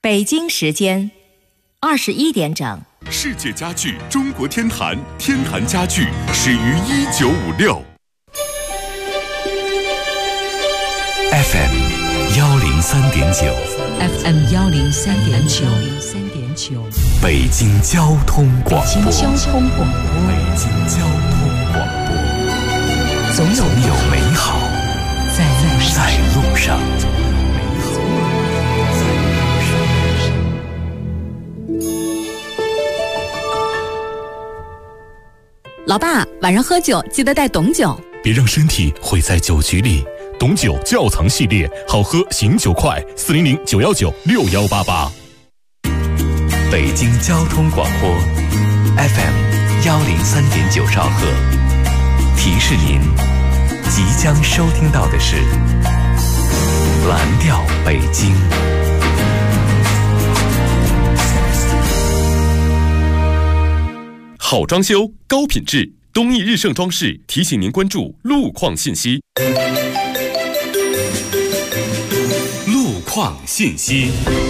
北京时间21点整。 世界家具中国天坛，天坛家具始于1956。 FM 103.9 FM 103.9 北京交通广播。 北京交通广播。总有美好在路上。 老爸，晚上喝酒记得带董酒， 别让身体毁在酒局里。董酒窖藏系列，好喝醒酒快，400-919-6188。 北京交通广播 FM 103.9兆赫，提示您即将收听到的是蓝调北京。 好装修，高品质，东义日盛装饰提醒您关注路况信息。路况信息。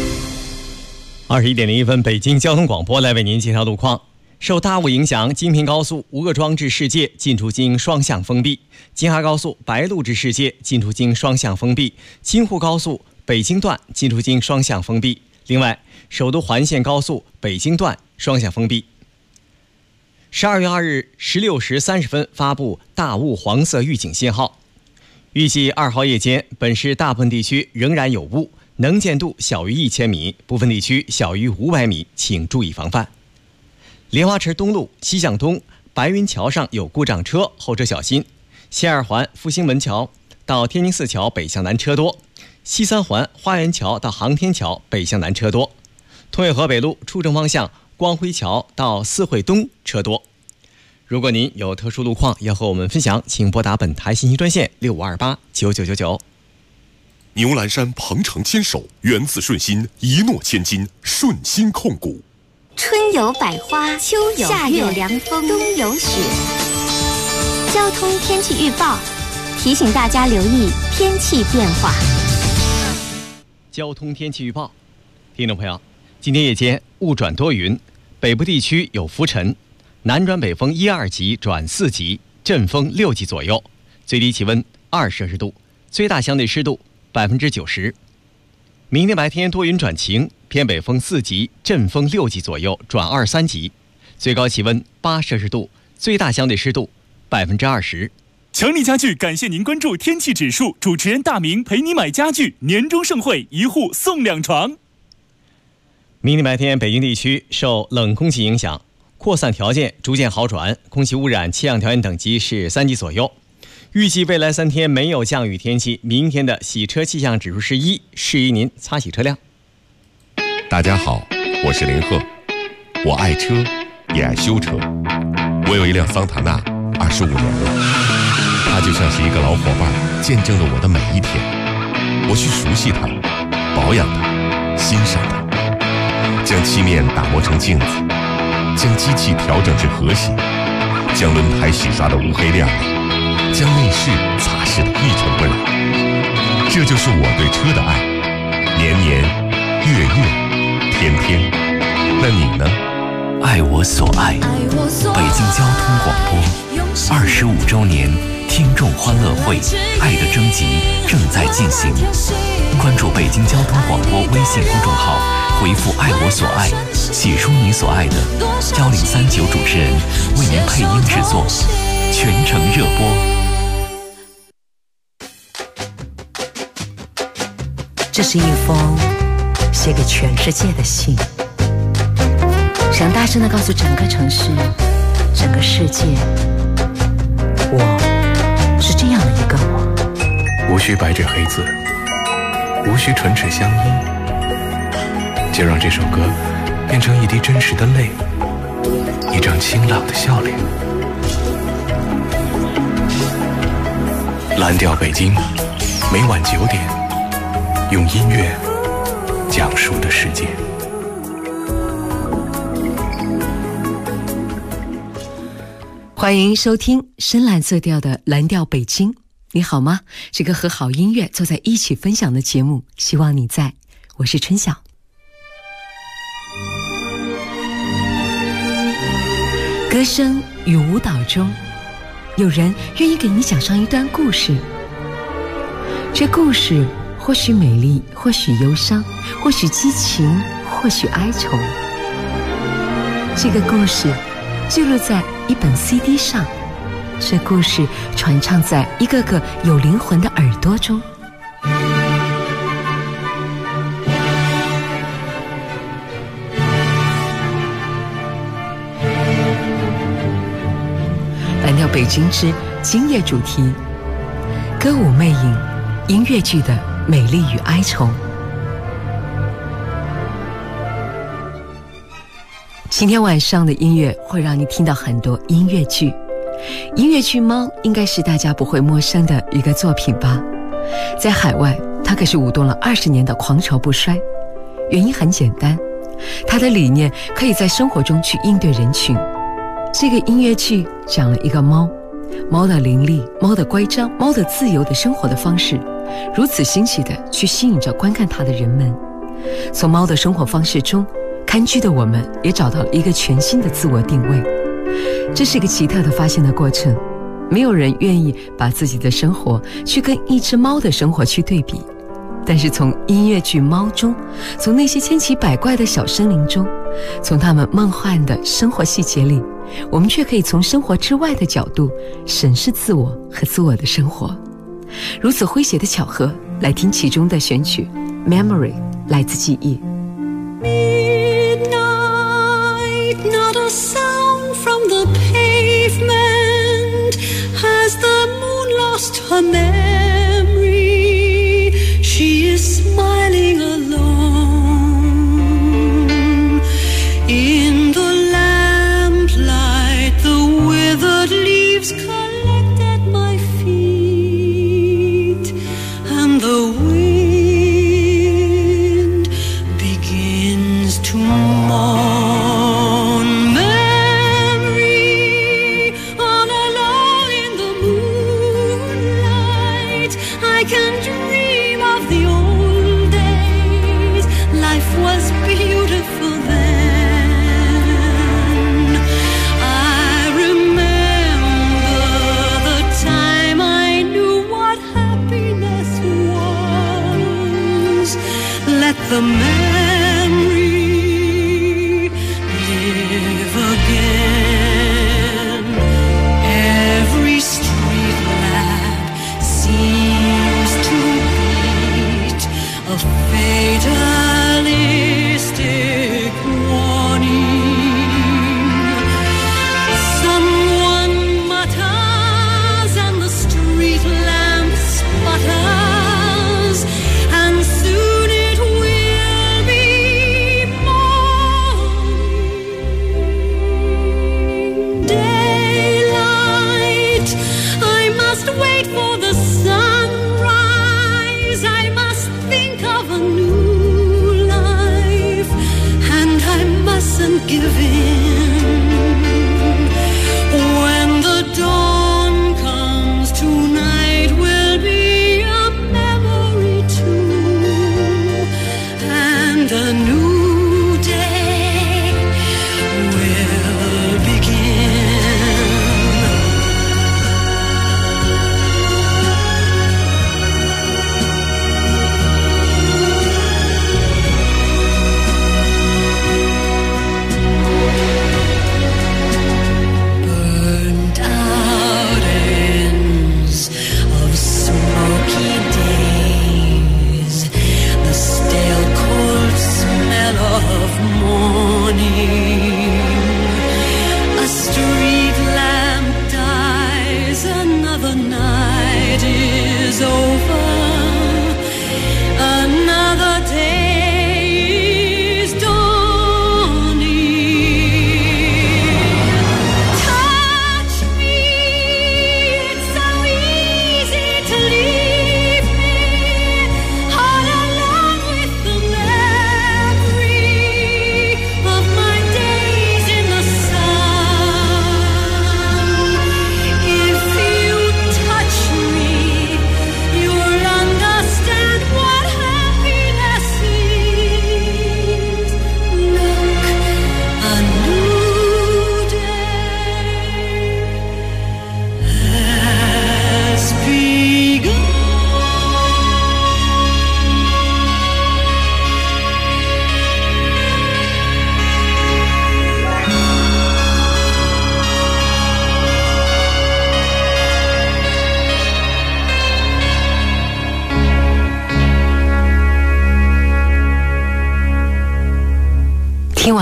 21点01分，北京交通广播来为您介绍路况。受大雾影响，京平高速吴各庄至世界进出京双向封闭，京哈高速白鹿至世界进出京双向封闭，京沪高速北京段进出京双向封闭。另外，首都环线高速北京段双向封闭。12月2日16时30分发布大雾黄色预警信号，预计2号夜间，本市大部分地区仍然有雾，能见度小于1000米，部分地区小于500米，请注意防范。莲花池东路西向东白云桥上有故障车，后车小心。西二环复兴门桥到天津四桥北向南车多，西三环花园桥到航天桥北向南车多。通惠河北路出城方向光辉桥到四惠东车多。如果您有特殊路况要和我们分享，请拨打本台信息专线6528999999。 牛栏山鹏程牵手，原子顺心，一诺千金，顺心控股。 春有百花，秋有夏有凉风，冬有雪。交通天气预报提醒大家留意天气变化。 交通天气预报，听众朋友，今天夜间雾转多云，北部地区有浮尘，南转北风1、2级转4级，阵风6级左右，最低气温2摄氏度，最大相对湿度90%。明天白天多云转晴，偏北风4级，阵风6级左右转2、3级，最高气温8摄氏度，最大相对湿度20%。 强力家具感谢您关注天气指数，主持人大明陪你买家具，年终盛会，1户送2床。 明天白天北京地区受冷空气影响，扩散条件逐渐好转，空气污染气象条件等级是3级左右。预计未来3天没有降雨天气，明天的洗车气象指数是1，适宜您擦洗车辆。 大家好，我是林鹤，我爱车，也爱修车。我有一辆桑塔纳，25年了，它就像是一个老伙伴，见证了我的每一天。我去熟悉它，保养它，欣赏它，将漆面打磨成镜子，将机器调整至和谐，将轮胎洗刷得乌黑亮丽，将内饰擦拭得一尘不染。这就是我对车的爱，年年月月天天。那你呢？ 爱我所爱，北京交通广播25周年听众欢乐会爱的征集正在进行，关注北京交通广播微信公众号，回复爱我所爱，写出你所爱的，1039主持人为您配音制作，全程热播。 这是一封写给全世界的信，想大声地告诉整个城市，整个世界，我是这样的一个我。 无需白纸黑字，无需唇齿相依，就让这首歌变成一滴真实的泪，一张清朗的笑脸。蓝调北京，每晚9点，用音乐讲述的世界。 欢迎收听深蓝色调的蓝调北京。你好吗？是个和好音乐坐在一起分享的节目，希望你在。我是春晓。 歌声与舞蹈中，有人愿意给你讲上一段故事。这故事或许美丽，或许忧伤，或许激情，或许哀愁。这个故事记录在一本 CD 上，这故事传唱在一个个有灵魂的耳朵中。蓝调北京之今夜主题：歌舞魅影，音乐剧的美丽与哀愁。今天晚上的音乐会让你听到很多音乐剧。音乐剧《猫》应该是大家不会陌生的一个作品吧？在海外，它可是舞动了20年的狂潮不衰。原因很简单，它的理念可以在生活中去应对人群。这个音乐剧讲了一个猫，猫的伶俐，猫的乖张，猫的自由的生活的方式，如此欣喜地去吸引着观看它的人们。从猫的生活方式中，看剧的我们也找到了一个全新的自我定位。这是一个奇特的发现的过程，没有人愿意把自己的生活去跟一只猫的生活去对比，但是从音乐剧《猫》中，从那些千奇百怪的小生灵中，从他们梦幻的生活细节里，我们却可以从生活之外的角度审视自我和自我的生活。如此诙谐的巧合，来听其中的选曲 Memory， 来自记忆。 Midnight, not a sound from the pavement. Has the moon lost her memory? She is smiling alone in the lamplight. The withered leaves collect at my feet, and the wind begins to mourn. Memory, all alone in the moonlight, I can dream of the old days. Life was beautiful then. I remember the time I knew what happiness was. Let the memory live again. Every street lamp seems to beat a fatalistic warning. Someone mutters and the street lamp sputters, and soon it will be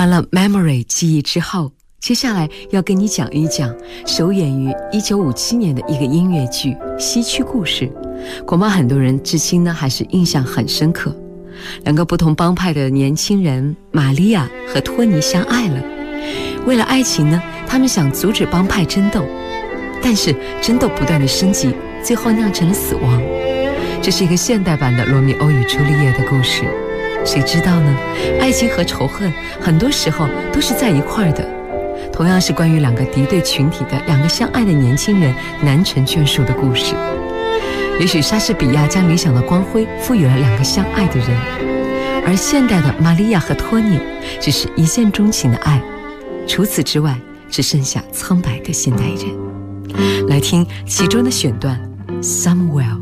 完了 Memory 记忆之后，接下来要跟你讲一讲首演于1957年的一个音乐剧《西区故事》，恐怕很多人至今呢还是印象很深刻。两个不同帮派的年轻人玛利亚和托尼相爱了，为了爱情呢，他们想阻止帮派争斗，但是争斗不断的升级，最后酿成了死亡。这是一个现代版的罗密欧与朱丽叶的故事。谁知道呢？爱情和仇恨很多时候都是在一块儿的。同样是关于两个敌对群体的两个相爱的年轻人难成眷属的故事。也许莎士比亚将理想的光辉赋予了两个相爱的人，而现代的玛利亚和托尼只是一见钟情的爱，除此之外只剩下苍白的现代人。来听其中的选段 Somewhere。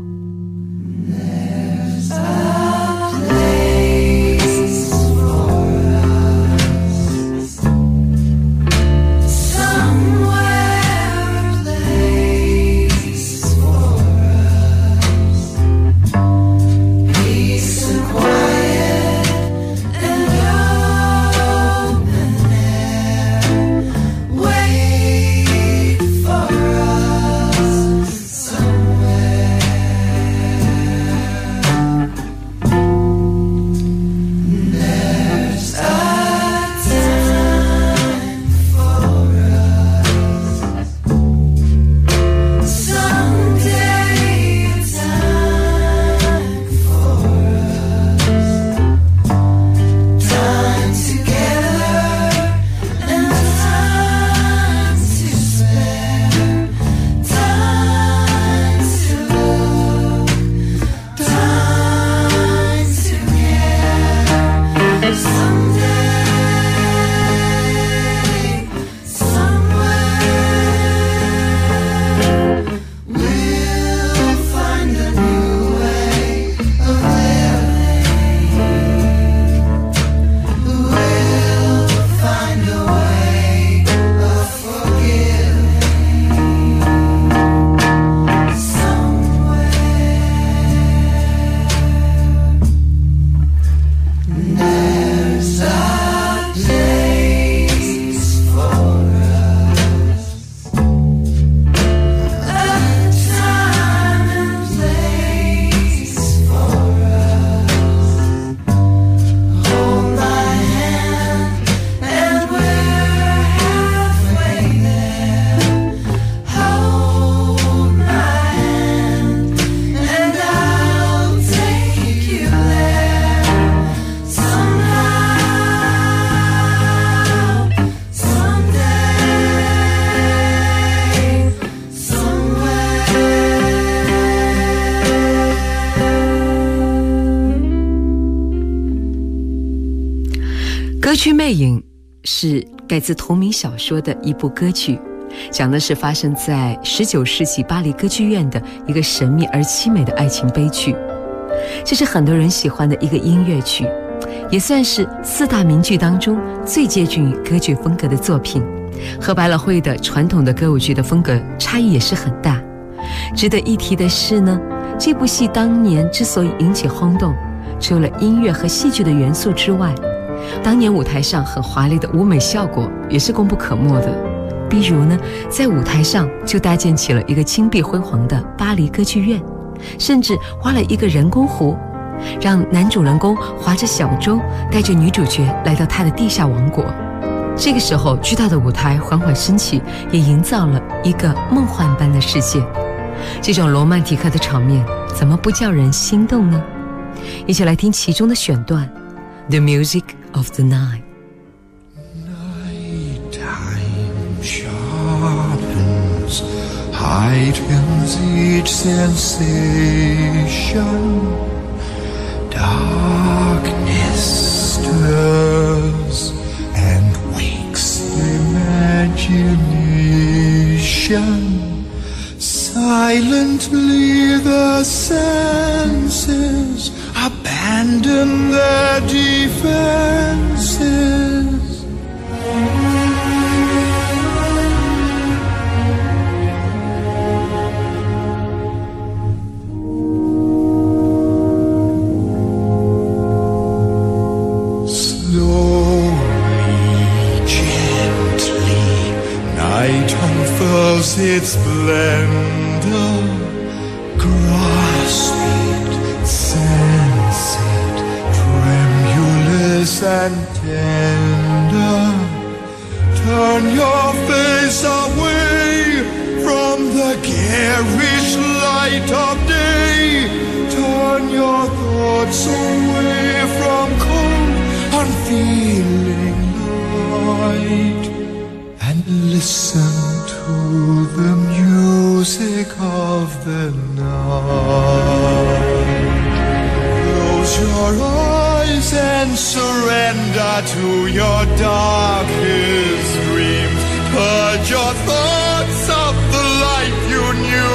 歌剧《魅影》是改自同名小说的一部歌剧，讲的是发生在19世纪巴黎歌剧院的一个神秘而凄美的爱情悲剧。这是很多人喜欢的一个音乐剧，也算是4大名剧当中最接近于歌剧风格的作品，和百老汇的传统的歌舞剧的风格差异也是很大。值得一提的是呢，这部戏当年之所以引起轰动，除了音乐和戏剧的元素之外，当年舞台上很华丽的舞美效果也是功不可没的。比如呢，在舞台上就搭建起了一个金碧辉煌的巴黎歌剧院，甚至挖了一个人工湖，让男主人公划着小舟带着女主角来到他的地下王国。这个时候巨大的舞台缓缓升起，也营造了一个梦幻般的世界。这种罗曼蒂克的场面怎么不叫人心动呢？一起来听其中的选段 The Music of the Night。 Nighttime sharpens, heightens each sensation. Darkness stirs and wakes imagination. Silently the senses abandon their defenses. Slowly its splendor. Grasp it, sense it, tremulous and tender. Turn your face away from the garish light of day. Turn your thoughts away from cold, unfeeling light, and listen to the music of the night. Close your eyes and surrender to your darkest dreams. Purge your thoughts of the life you knew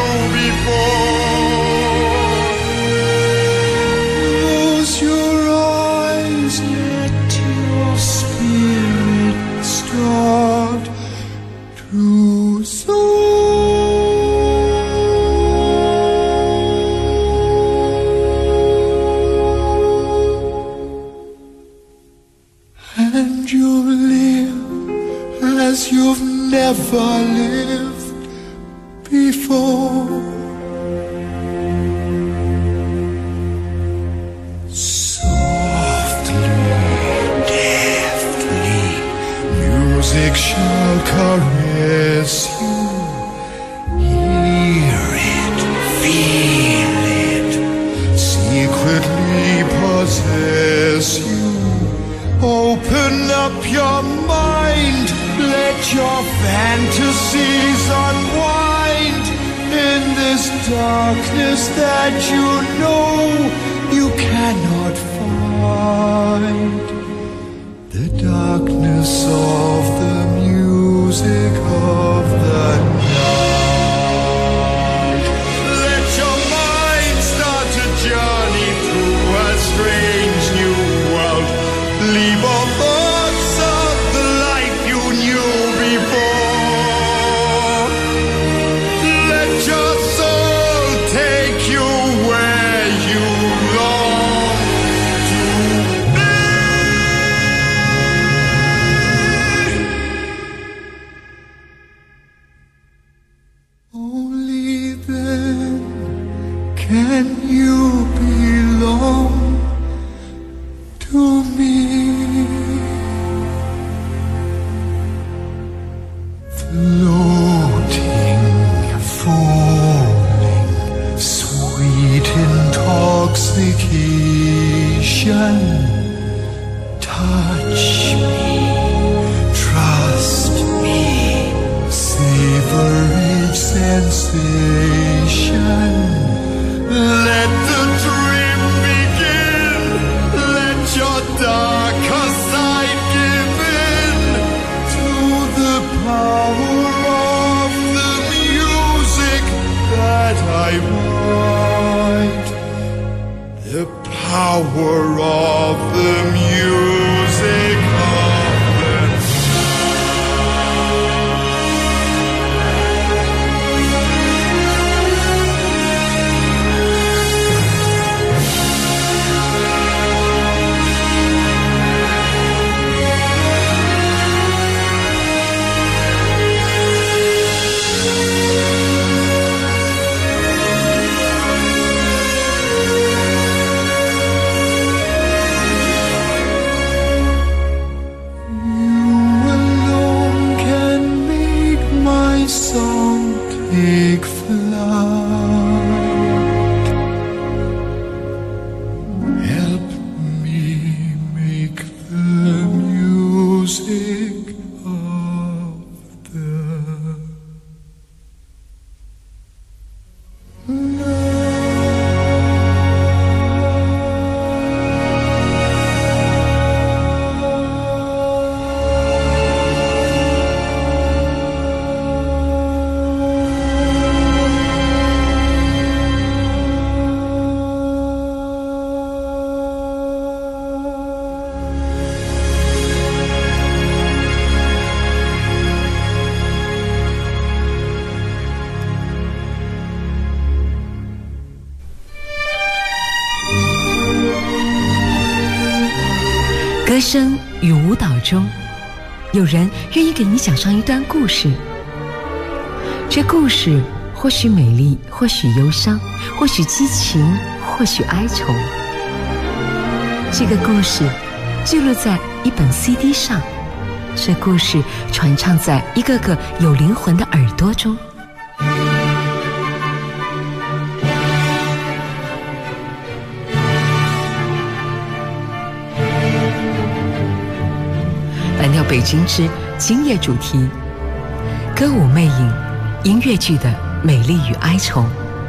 before. Close your eyes, let your spirit start to soar. And you'll live as you've never lived before. Softly, deftly, music shall caress you. Hear it, feel it, secretly possess you. Open up your mind, let your fantasies unwind in this darkness that you know you cannot find. The darkness of the music of the night. Let your mind start a journey through a strange new world. Leave all thoughts of the life you knew before. Let your soul take you where you long to be. Only then can you belong to me. Floating, falling, sweet intoxication. Touch me, trust me, savor each sensation. Let the dream begin. Let your darker side give in to the power of the music that I write. The power of the music of the song take flight. Help me make the music of the 歌声与舞蹈中，有人愿意给你讲上一段故事。 这故事或许美丽，或许忧伤，或许激情，或许哀愁。这个故事记录在一本 CD 上，这故事传唱在一个个有灵魂的耳朵中。蓝调北京之今夜主题：歌舞魅影，音乐剧的美丽与哀愁。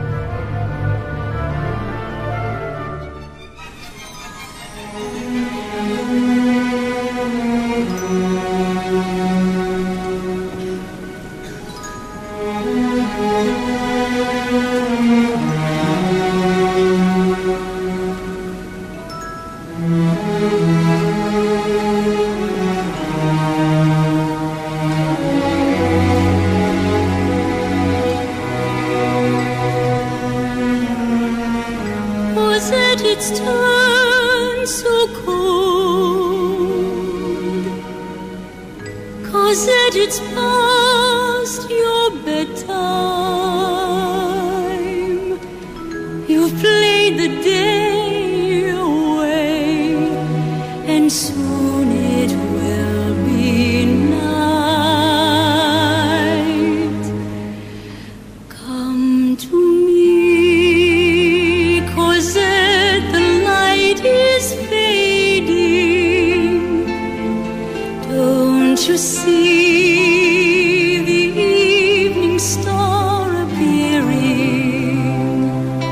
Its turn so cold, 'cause that it's past your bedtime. You've played the day away, and soon it will be night. Come to me, 'cause is fading. Don't you see the evening star appearing?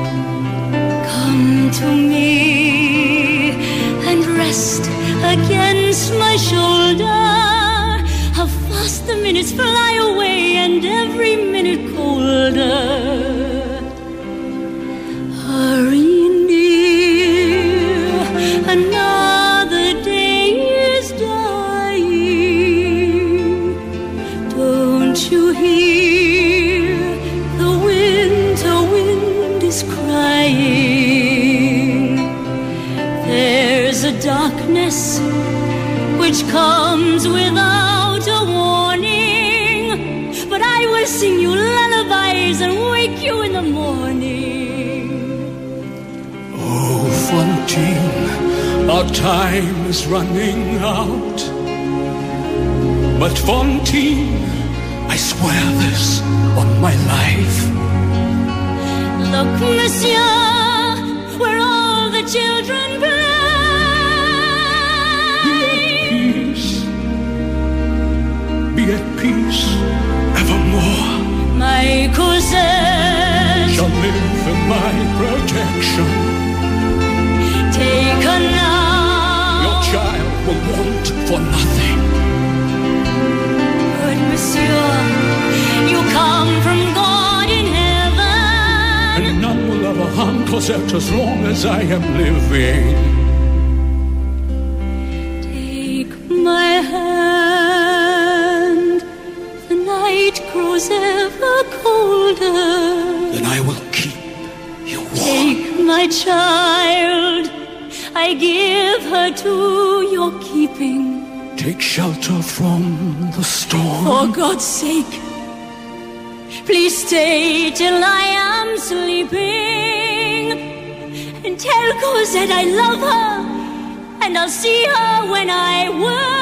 Come to me and rest against my shoulder. How fast the minutes fly away, and every minute colder. Hurry, another day is dying. Don't you hear the winter wind is crying? There's a darkness which comes without a warning, but I will sing you lullabies and wake you in the morning. Oh, Fantine, our time is running out. But Fantine, I swear this on my life. Look, monsieur, where all the children play. Be at peace evermore. My cousin shall live in my protection. Take her now. Your child will want for nothing. Good monsieur, you come from God in heaven, and none will ever harm Cosette as long as I am living. Take my hand. The night grows ever colder. Then I will keep you warm. Take my child, I give her to your keeping. Take shelter from the storm. For God's sake, please stay till I am sleeping. And tell Cosette I love her, and I'll see her when I will.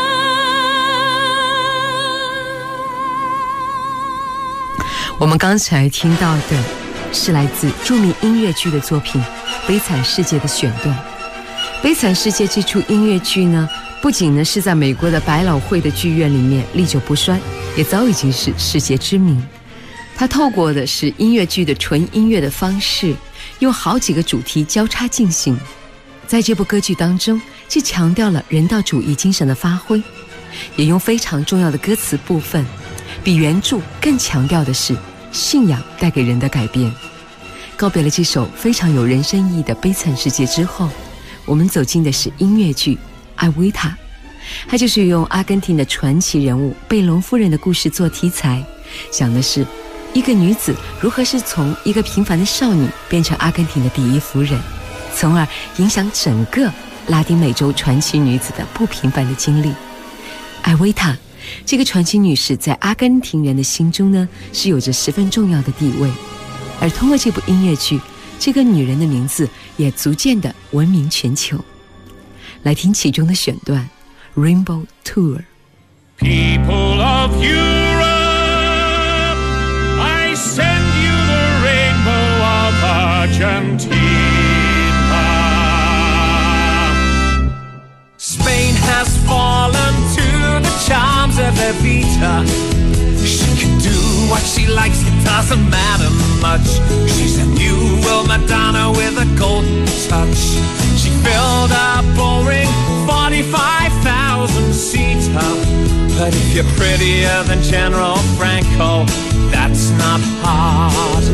我们刚才听到的是来自著名音乐剧的作品《悲惨世界》的选段。《悲惨世界》这出音乐剧呢，不仅呢是在美国的百老汇的剧院里面历久不衰，也早已经是世界知名。它透过的是音乐剧的纯音乐的方式，用好几个主题交叉进行。在这部歌剧当中，既强调了人道主义精神的发挥，也用非常重要的歌词部分，比原著更强调的是信仰带给人的改变。告别了这首非常有人生意义的《悲惨世界》之后，我们走进的是音乐剧《艾维塔》，它就是用阿根廷的传奇人物贝隆夫人的故事做题材，讲的是一个女子如何是从一个平凡的少女变成阿根廷的第一夫人，从而影响整个拉丁美洲传奇女子的不平凡的经历。艾维塔这个传奇女士在阿根廷人的心中呢，是有着十分重要的地位。而通过这部音乐剧，这个女人的名字也逐渐的闻名全球。来听其中的选段 Rainbow Tour。People of Europe, I send you the rainbow of Argentina. Spain has fallen to the charms of Evita. She can do what she likes, it doesn't matter much. She's a new world Madonna with a golden touch. She filled a ballroom 45,000-seater. But if you're prettier than General Franco, that's not hard.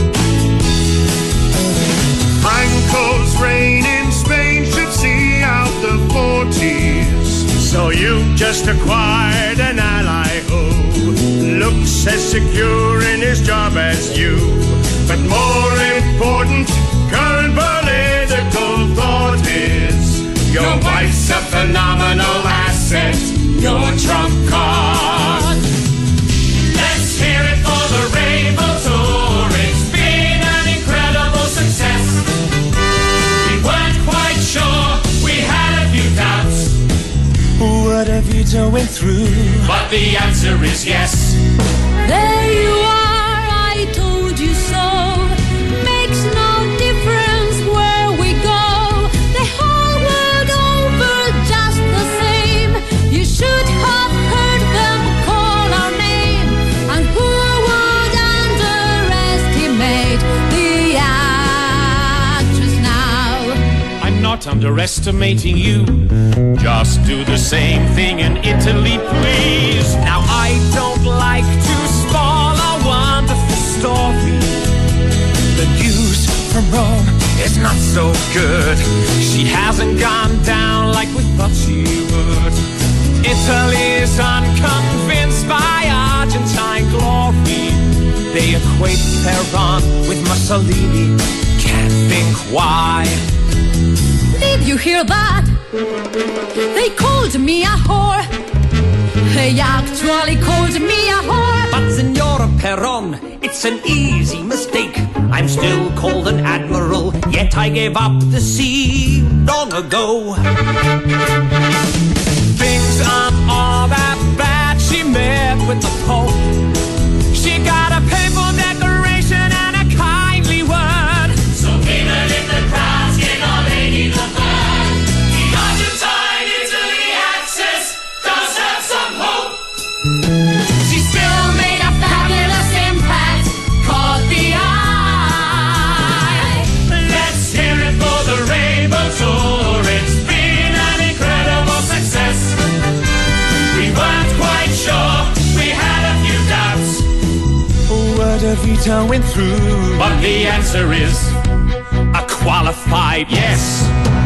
Franco's reign in Spain should see out the 40s. So you've just acquired an ally who looks as secure in his job as you. But more important, current political thought is your wife's a phenomenal asset, your trump card. Let's hear it for the Rainbow Tour. It's been an incredible success. We weren't quite sure, we had a few doubts. What have you went through? But the answer is yes. There you are, I told you so. Makes no difference where we go. The whole world over just the same. You should have heard them call our name. And who would underestimate the actress now? I'm not underestimating you. Just do the same thing in Italy, please. Now I don't like to spoil a wonderful story. The news from Rome is not so good. She hasn't gone down like we thought she would. Italy is unconvinced by Argentine glory. They equate Peron with Mussolini. Can't think why. Did you hear that? They called me a whore. They actually called me a whore. But Signora Peron, it's an easy mistake. I'm still called an admiral, yet I gave up the sea long ago. Things aren't all that bad. She met with the Pope. She got a papal decoration and a kindly word. So even if the crowds get all lady the bird, the Argentine Italy access does have some hope. She still made a fabulous impact, caught the eye. Let's hear it for the Rainbow Tour. It's been an incredible success. We weren't quite sure, we had a few doubts. What Evita went through? But the answer is a qualified yes.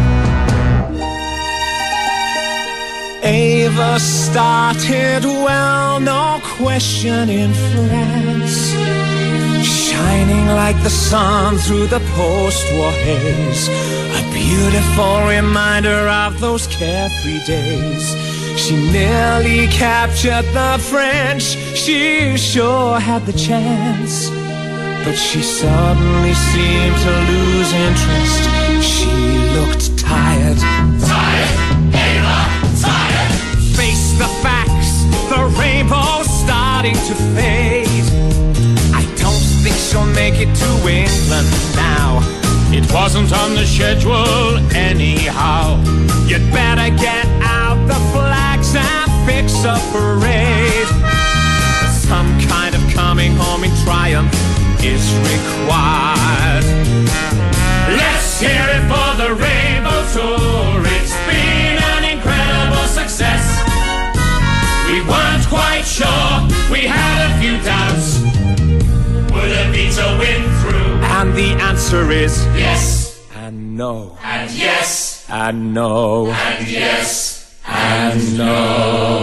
Ava started well, no question, in France, shining like the sun through the post-war haze, a beautiful reminder of those carefree days. She nearly captured the French, she sure had the chance, but she suddenly seemed to lose interest. She looked tired. Tired, Ava, tired. Face the facts, the rainbow's starting to fade. I don't think she'll make it to England now. It wasn't on the schedule anyhow. You'd better get out the flags and fix a parade. Some kind of coming home in triumph is required. Let's hear it for the Rainbow Tour. It's been an incredible success. We weren't quite sure, we had a few doubts. Would Evita win through? And the answer is yes, and no, and yes, and no, and yes, and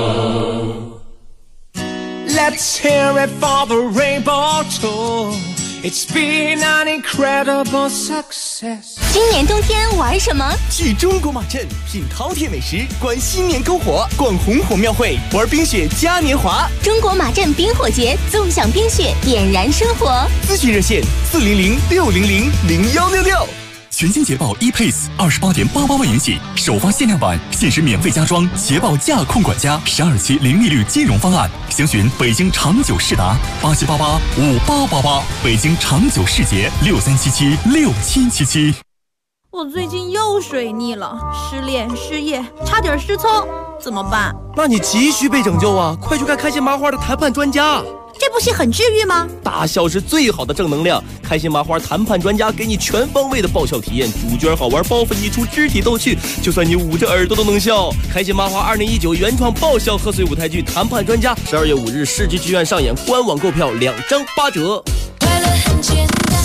no. Let's hear it for the Rainbow Tour. It's been an incredible success. 今年冬天玩什么？ 去中国马镇品饕餮美食，观新年篝火，逛红火庙会，玩冰雪嘉年华。 中国马镇冰火节，纵享冰雪，点燃生活。 咨询热线400-600-0166。 全新捷豹 ePace 28.88万元起，首发限量版，限时免费加装捷豹驾控管家12期零利率金融方案。详询北京长久世达87885888，北京长久世捷63776777。 我最近又水逆了，失恋、失业，差点失聪，怎么办？ 那你急需被拯救啊！快去看开心麻花的谈判专家。 这部戏很治愈吗？ 大笑是最好的正能量，开心麻花谈判专家给你全方位的爆笑体验，主角好玩，包袱一出，肢体逗趣，就算你捂着耳朵都能笑。开心麻花2019原创爆笑贺岁舞台剧《谈判专家》12月5日世纪剧院上演，官网购票2张8折。 快乐很简单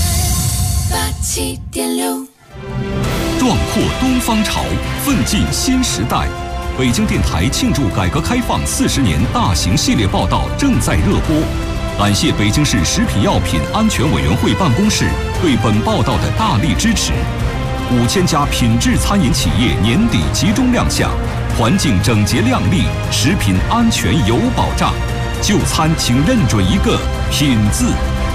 ，87.6。 壮阔东方潮，奋进新时代。北京电台庆祝改革开放40年大型系列报道正在热播，感谢北京市食品药品安全委员会办公室对本报道的大力支持。5000家品质餐饮企业年底集中亮相，环境整洁亮丽，食品安全有保障。就餐请认准一个品字。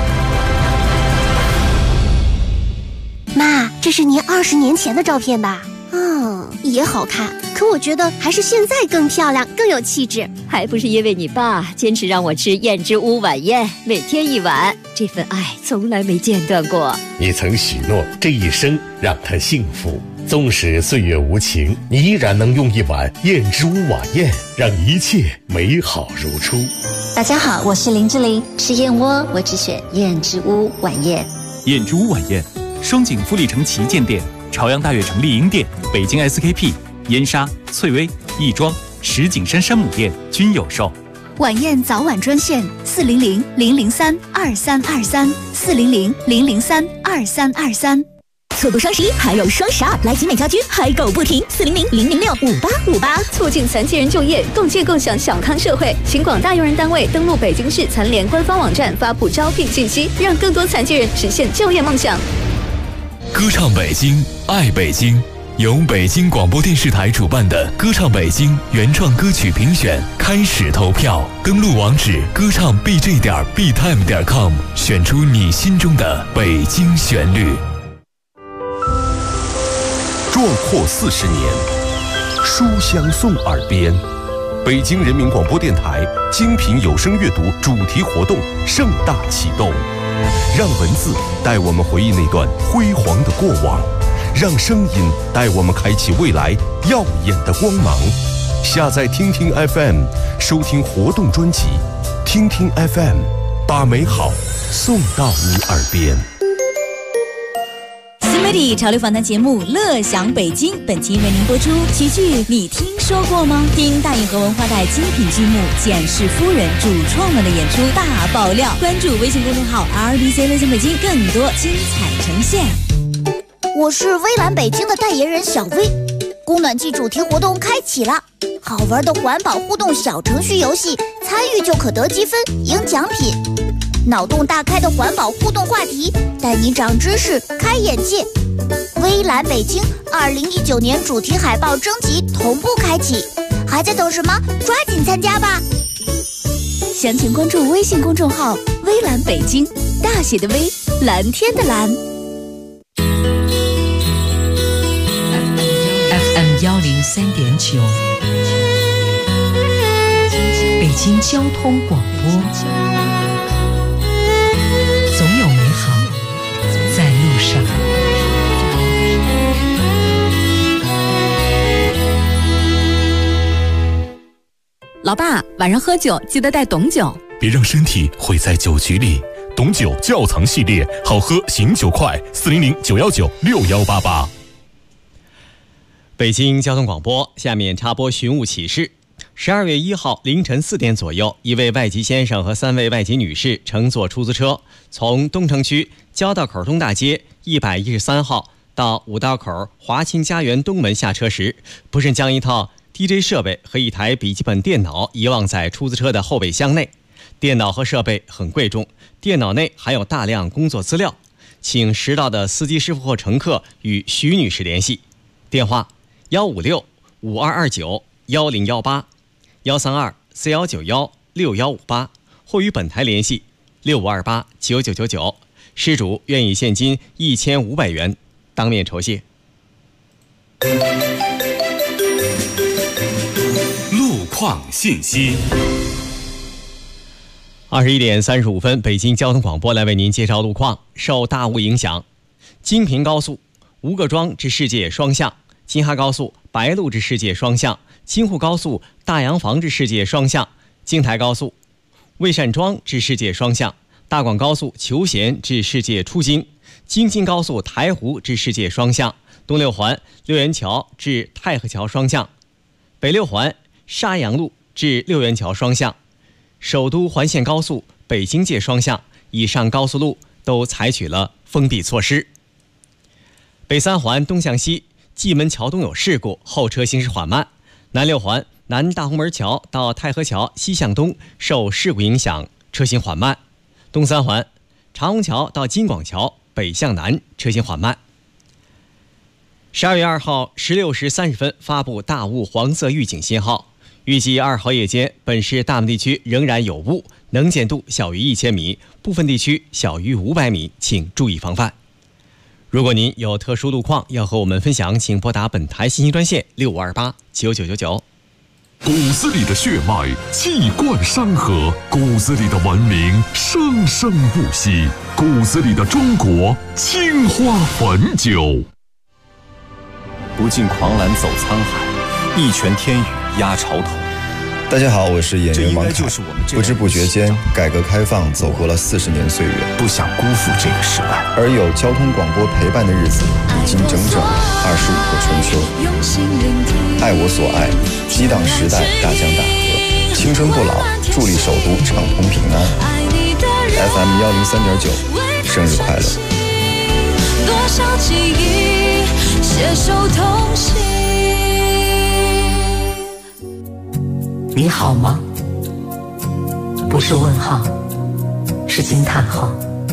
妈，这是您20年前的照片吧？也好看，可我觉得还是现在更漂亮，更有气质。 还不是因为你爸坚持让我吃燕之屋晚宴，每天1碗，这份爱从来没间断过。 你曾许诺这一生让他幸福，纵使岁月无情，你依然能用1碗燕之屋晚宴让一切美好如初。 大家好，我是林志玲，吃燕窝我只选燕之屋晚宴。 燕之屋晚宴，双井富力城旗舰店、朝阳大悦城丽婴店、北京 SKP、燕莎、翠微、亦庄、石景山山姆店均有售。 晚宴早晚专线400-003-2323，400-003-2323。 错过双11，还有双12，来集美家居嗨购不停，400-006-5858， 促进残疾人就业，共建共享小康社会。请广大用人单位登录北京市残联官方网站，发布招聘信息，让更多残疾人实现就业梦想。 歌唱北京，爱北京，由北京广播电视台主办的歌唱北京原创歌曲评选开始投票，登录网址歌唱 bj.btime.com， 选出你心中的北京旋律。 壮阔40年，书香送耳边。北京人民广播电台精品有声阅读主题活动盛大启动，让文字带我们回忆那段辉煌的过往，让声音带我们开启未来耀眼的光芒。下载听听 FM， 收听活动专辑，听听 FM， 把美好送到你耳边。 新媒体潮流访谈节目《乐享北京》，本期为您播出喜剧你听说过吗？听大银河文化台精品剧目《简氏夫人》主创们的演出大爆料，关注微信公众号 RBC 乐享北京，更多精彩呈现。 我是微蓝北京的代言人小薇，供暖季主题活动开启了，好玩的环保互动小程序游戏，参与就可得积分赢奖品。脑洞大开的环保互动话题，带你长知识开眼界。微蓝北京2019年主题海报征集同步开启，还在等什么？抓紧参加吧！ 详情关注微信公众号微蓝北京，大写的微，蓝天的蓝。 FM 103.9，北京交通广播。总有美好在路上。 老爸，晚上喝酒记得带董酒， 别让身体毁在酒局里。董酒窖藏系列，好喝醒酒快，400-919-6188。 北京交通广播，下面插播寻物启事。12月1号凌晨4点左右，一位外籍先生和3位外籍女士乘坐出租车，从东城区交道口东大街113号到五道口华清家园东门下车时，不慎将一套 DJ 设备和一台笔记本电脑遗忘在出租车的后备箱内。 电脑和设备很贵重，电脑内还有大量工作资料，请识到的司机师傅或乘客与徐女士联系。电话156-5229-1018，132-4191-6158，或与本台联系6528-9999，失主愿以现金1500元当面酬谢。 路况信息。 21点35分，北京交通广播来为您介绍路况。受大雾影响，京平高速吴各庄至世界双向、京哈高速白鹿至世界双向、京沪高速大洋房至世界双向、京台高速魏善庄至世界双向、大广高速求贤至世界出京、京津高速台湖至世界双向、东六环六元桥至太和桥双向、北六环沙洋路至六元桥双向、首都环线高速北京界双向以上高速路都采取了封闭措施。北三环东向西蓟门桥东有事故，后车行驶缓慢。南六环南大红门桥到太和桥西向东受事故影响，车行缓慢。东三环长虹桥到金广桥北向南车行缓慢。12月2号16时30分发布大雾黄色预警信号，预计2号夜间本市大部分地区仍然有雾，能见度小于1000米，部分地区小于500米，请注意防范。如果您有特殊路况要和我们分享，请拨打本台信息专线6528-9999。 骨子里的血脉气贯山河，骨子里的文明生生不息，骨子里的中国青花汾酒。 不尽狂澜走沧海，一拳天宇压潮头。 大家好，我是演员王凯。不知不觉间，改革开放走过了40年岁月， 不想辜负这个时代。 而有交通广播陪伴的日子，已经整整25个春秋。爱我所爱，激荡时代大江大河，青春不老，助力首都畅通平安。FM 103.9，生日快乐！ 多少记忆携手同行。 你好吗？不是问号，是惊叹号。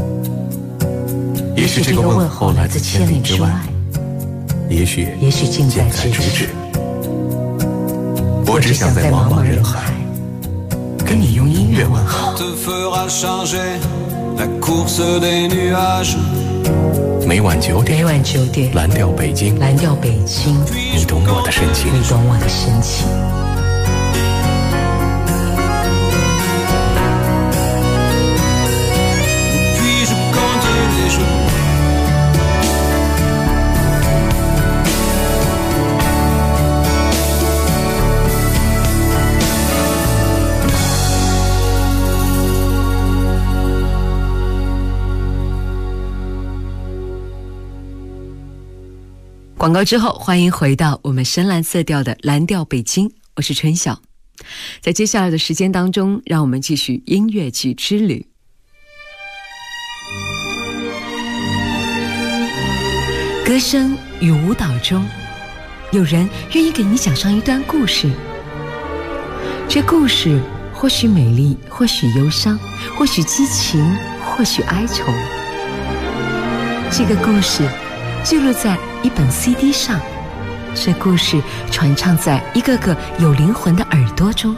也许这个问候来自千里之外，也许近在咫尺。我只想在茫茫人海跟你用音乐问好。每晚9点，蓝调北京，你懂我的深情。 广告之后，欢迎回到我们深蓝色调的蓝调北京，我是春晓。在接下来的时间当中，让我们继续音乐剧之旅。歌声与舞蹈中，有人愿意给你讲上一段故事。这故事或许美丽，或许忧伤，或许激情，或许哀愁。这个故事记录在一本 CD 上，这故事传唱在一个个有灵魂的耳朵中。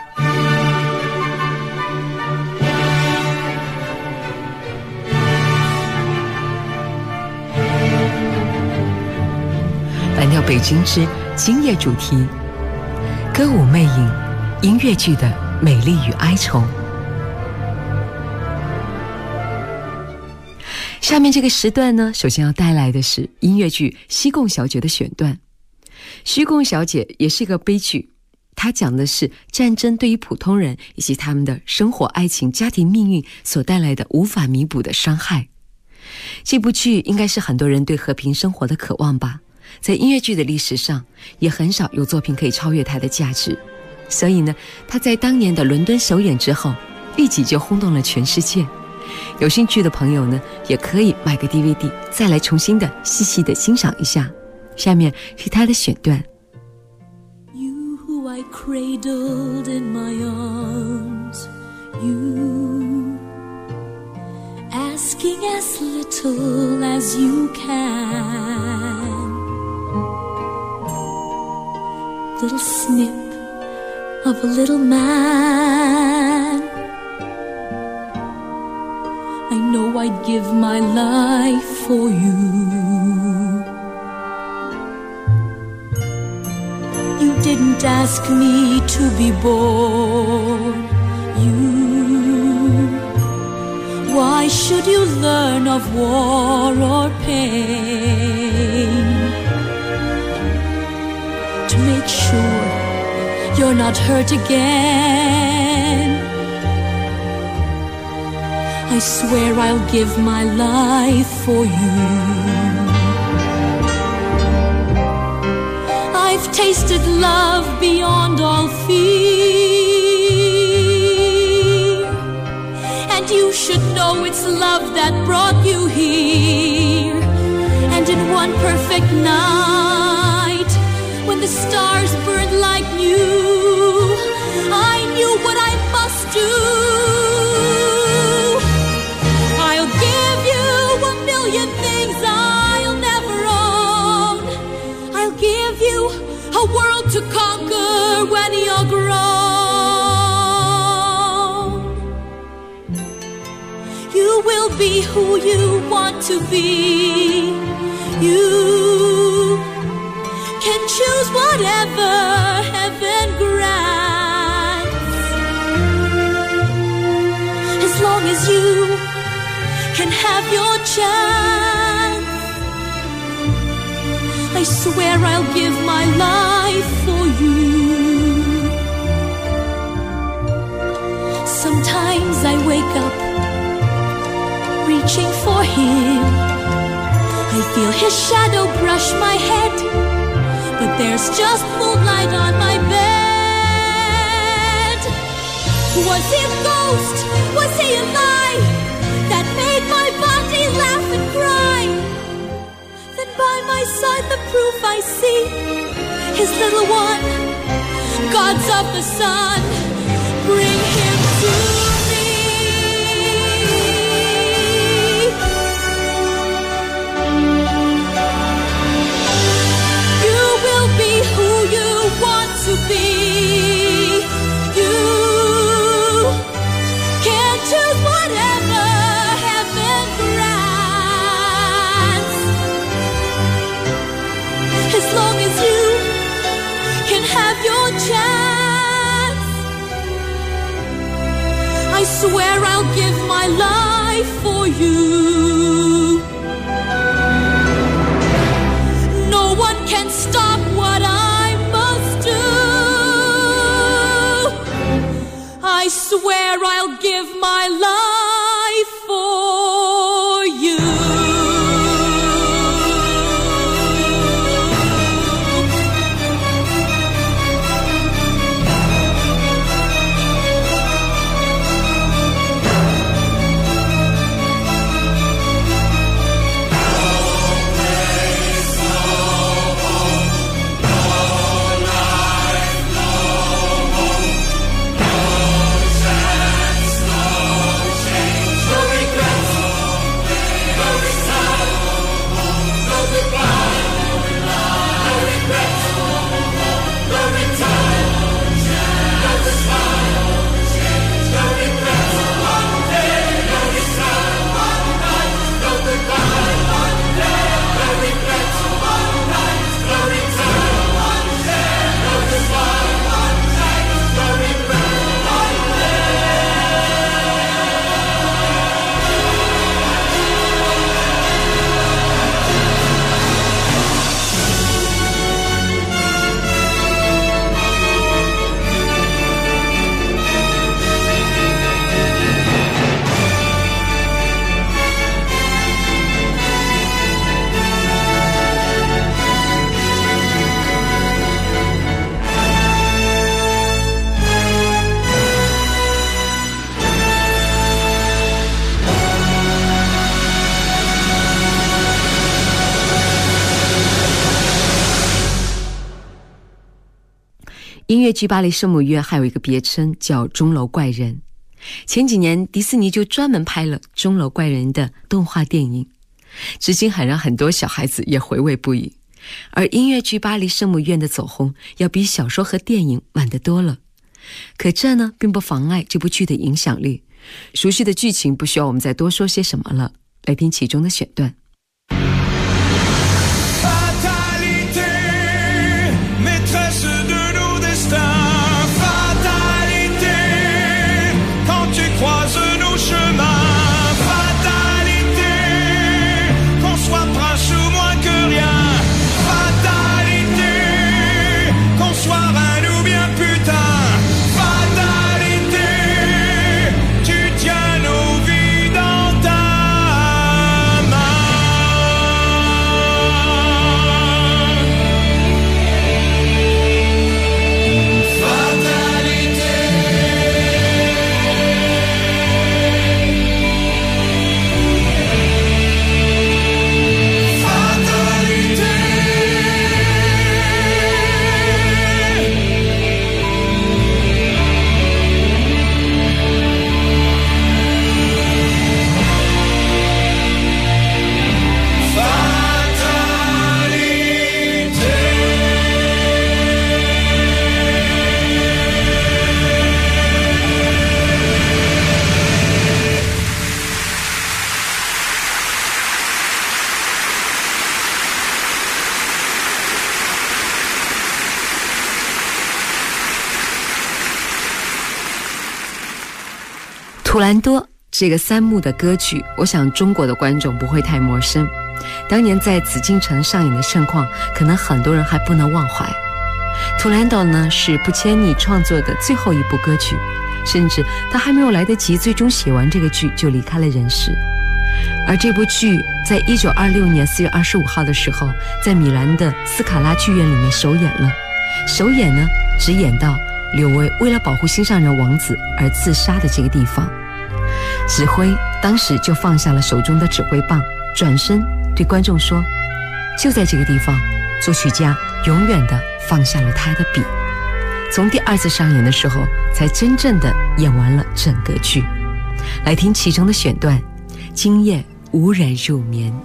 蓝调北京之今夜主题：歌舞魅影，音乐剧的美丽与哀愁。下面这个时段呢，首先要带来的是音乐剧《西贡小姐》的选段。《西贡小姐》也是一个悲剧，它讲的是战争对于普通人以及他们的生活、爱情、家庭命运所带来的无法弥补的伤害。这部剧应该是很多人对和平生活的渴望吧，在音乐剧的历史上也很少有作品可以超越它的价值，所以呢，它在当年的伦敦首演之后，立即就轰动了全世界。有兴趣的朋友呢，也可以买个 DVD 再来重新的细细的欣赏一下。下面是他的选段。 You who I cradled in my arms, You asking as little as you can. Little snip of a little man. I know I'd give my life for you. You didn't ask me to be born. Why should you learn of war or pain? To make sure you're not hurt again. I swear I'll give my life for you. I've tasted love beyond all fear, and you should know it's love that brought you here. And in one perfect night, when the stars burned like new, I knew what I must do. I'll give you a million things I'll never own. I'll give you a world to conquer when you're grown. You will be who you want to be. You can choose whatever heaven grants, as long as you can have your chance. I swear I'll give my life for you. Sometimes I wake up reaching for him. I feel his shadow brush my head, but there's just moonlight on my bed. Was he a ghost? Was he a lie that made my body laugh and cry? Then by my side the proof I see, his little one, gods of the sun, bring him to me. You will be who you want to be. You can choose whatever heaven grants, as long as you can have your chance. I swear I'll give my life for you. No one can stop what I must do. I swear I'll give my life for you. 音乐剧《芭蕾圣母院》还有一个别称叫钟楼怪人， 前几年迪士尼就专门拍了《钟楼怪人》的动画电影，至今还让很多小孩子也回味不已。而音乐剧《巴黎圣母院》的走红要比小说和电影晚得多了，可这呢并不妨碍这部剧的影响力。熟悉的剧情不需要我们再多说些什么了，来听其中的选段。图兰多这个3幕的歌曲，我想中国的观众不会太陌生。当年在紫禁城上演的盛况，可能很多人还不能忘怀。图兰朵呢是布切尼创作的最后一部歌曲，甚至他还没有来得及最终写完这个剧就离开了人世。而这部剧在1926年4月25号的时候，在米兰的斯卡拉剧院里面首演了。首演呢只演到柳维为了保护心上人王子而自杀的这个地方。指挥当时就放下了手中的指挥棒，转身对观众说，就在这个地方，作曲家永远地放下了他的笔。从第2次上演的时候，才真正地演完了整个剧。来听其中的选段，今夜无人入眠。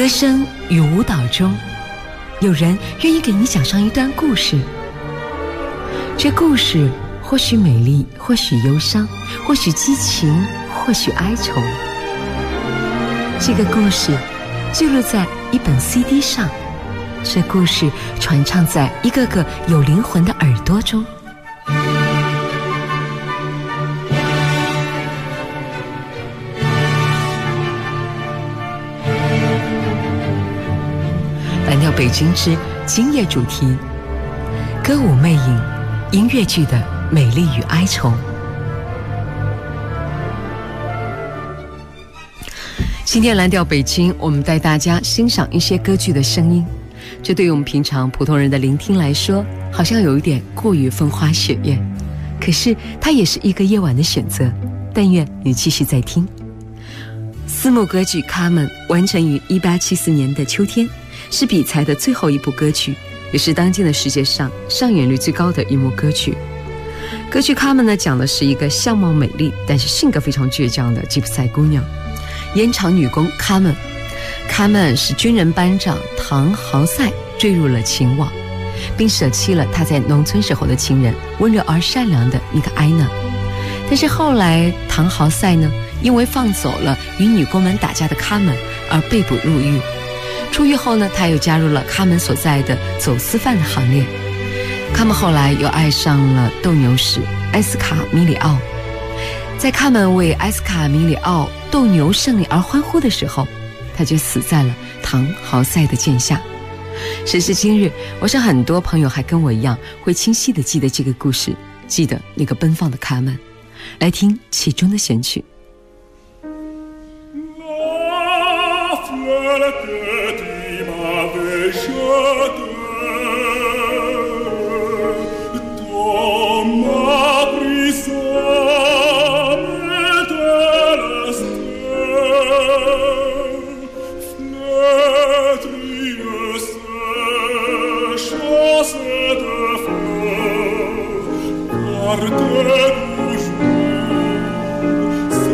歌声与舞蹈中，有人愿意给你讲上一段故事。这故事或许美丽，或许忧伤，或许激情，或许哀愁。这个故事记录在一本 CD 上，这故事传唱在一个个有灵魂的耳朵中。蓝调北京之今夜主题：歌舞魅影，音乐剧的美丽与哀愁。今天蓝调北京，我们带大家欣赏一些歌剧的声音。这对于我们平常普通人的聆听来说，好像有一点过于风花雪月，可是它也是一个夜晚的选择。但愿你继续在听。四幕歌剧《卡门》完成于1874年的秋天，是比才的最后一部歌剧，也是当今的世界上上演率最高的一幕歌剧。歌剧《卡门》呢，讲的是一个相貌美丽但是性格非常倔强的吉普赛姑娘，烟厂女工卡门。卡门是军人班长唐豪塞坠入了情网，并舍弃了他在农村时候的情人温柔而善良的那个埃娜。但是后来唐豪塞呢，因为放走了与女工们打架的卡门而被捕入狱。出狱后呢，他又加入了卡门所在的走私犯的行列。卡门后来又爱上了斗牛士埃斯卡米里奥。在卡门为埃斯卡米里奥斗牛胜利而欢呼的时候，他就死在了唐豪塞的剑下。时至今日，我想很多朋友还跟我一样会清晰地记得这个故事，记得那个奔放的卡门。来听其中的选曲。 Arte du jour,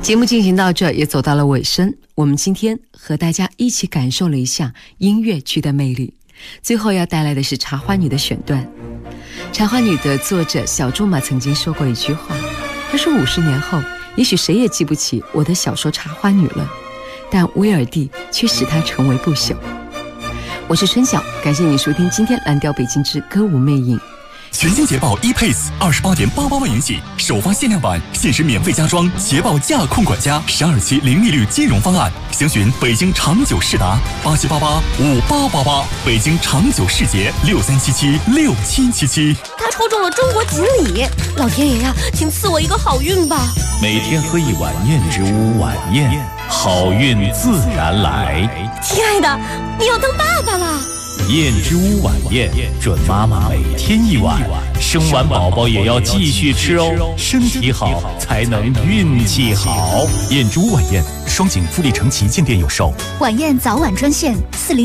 节目进行到这也走到了尾声，我们今天和大家一起感受了一下音乐剧的魅力。最后要带来的是《茶花女》的选段。《茶花女》的作者小仲马曾经说过一句话，他说50年后也许谁也记不起我的小说《茶花女》了，但威尔第却使它成为不朽。我是春晓，感谢你收听今天蓝调北京之歌舞魅影。 全新捷豹 ePace 28.88万元起，首发限量版，限时免费加装捷豹驾控管家，12期零利率金融方案。详询北京长久世达87885888，北京长久世捷63776777。 他抽中了中国锦鲤，老天爷呀，请赐我一个好运吧！ 每天喝一碗燕之屋晚宴，好运自然来。 亲爱的，你要当爸爸了。 燕之屋晚宴，准妈妈每天一碗，生完宝宝也要继续吃哦，身体好才能运气好。 燕之屋晚宴，双井富力城旗舰店有售。 晚宴早晚专线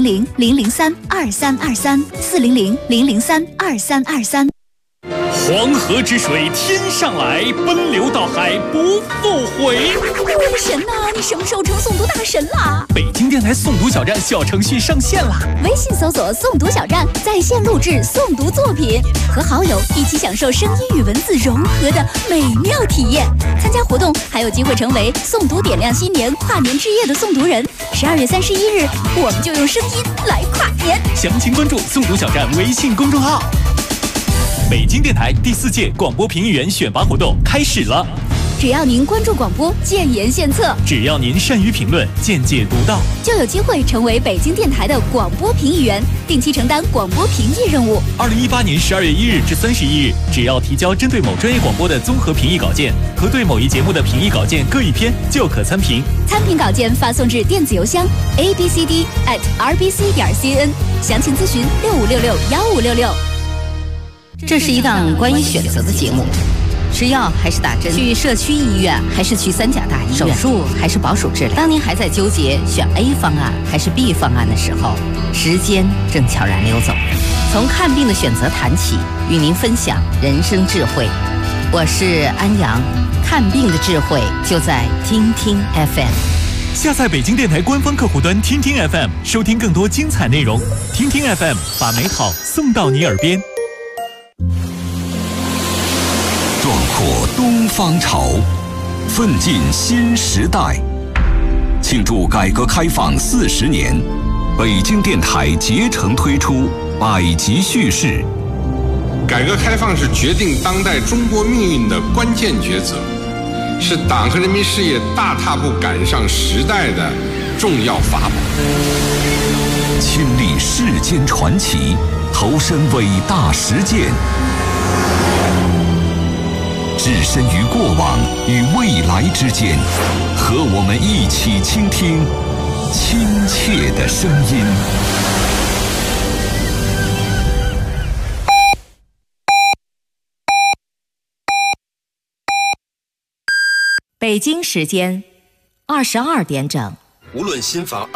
400-003-2323，400-003-2323。 黄河之水天上来，奔流到海不复回。 我的神呐，你什么时候成诵读大神啦？ 北京电台诵读小站小程序上线啦！ 微信搜索诵读小站，在线录制诵读作品，和好友一起享受声音与文字融合的美妙体验。参加活动还有机会成为诵读点亮新年跨年之夜的诵读人。12月31日，我们就用声音来跨年。 详情关注诵读小站微信公众号。北京电台第4届广播评议员选拔活动开始了。 只要您关注广播，建言献策； 只要您善于评论，见解独到， 就有机会成为北京电台的广播评议员，定期承担广播评议任务。 2018年12月1日至31日，只要提交针对某专业广播的综合评议稿件和对某一节目的评议稿件各1篇，就可参评。 参评稿件发送至电子邮箱 abcd@rbc.cn， 详情咨询65661566。 这是一档关于选择的节目，吃药还是打针，去社区医院还是去3甲大医院，手术还是保守治疗。当您还在纠结选 A 方案还是 B 方案的时候，时间正悄然溜走。从看病的选择谈起，与您分享人生智慧。我是安阳，看病的智慧就在听听 FM。 下载北京电台官方客户端听听 FM， 收听更多精彩内容。听听 FM， 把美好送到你耳边。 壮阔东方潮，奋进新时代。庆祝改革开放40年，北京电台竭诚推出百集叙事。 改革开放是决定当代中国命运的关键抉择，是党和人民事业大踏步赶上时代的重要法宝。 亲历世间传奇，投身伟大实践，置身于过往与未来之间，和我们一起倾听亲切的声音。 北京时间22点整。 无论新房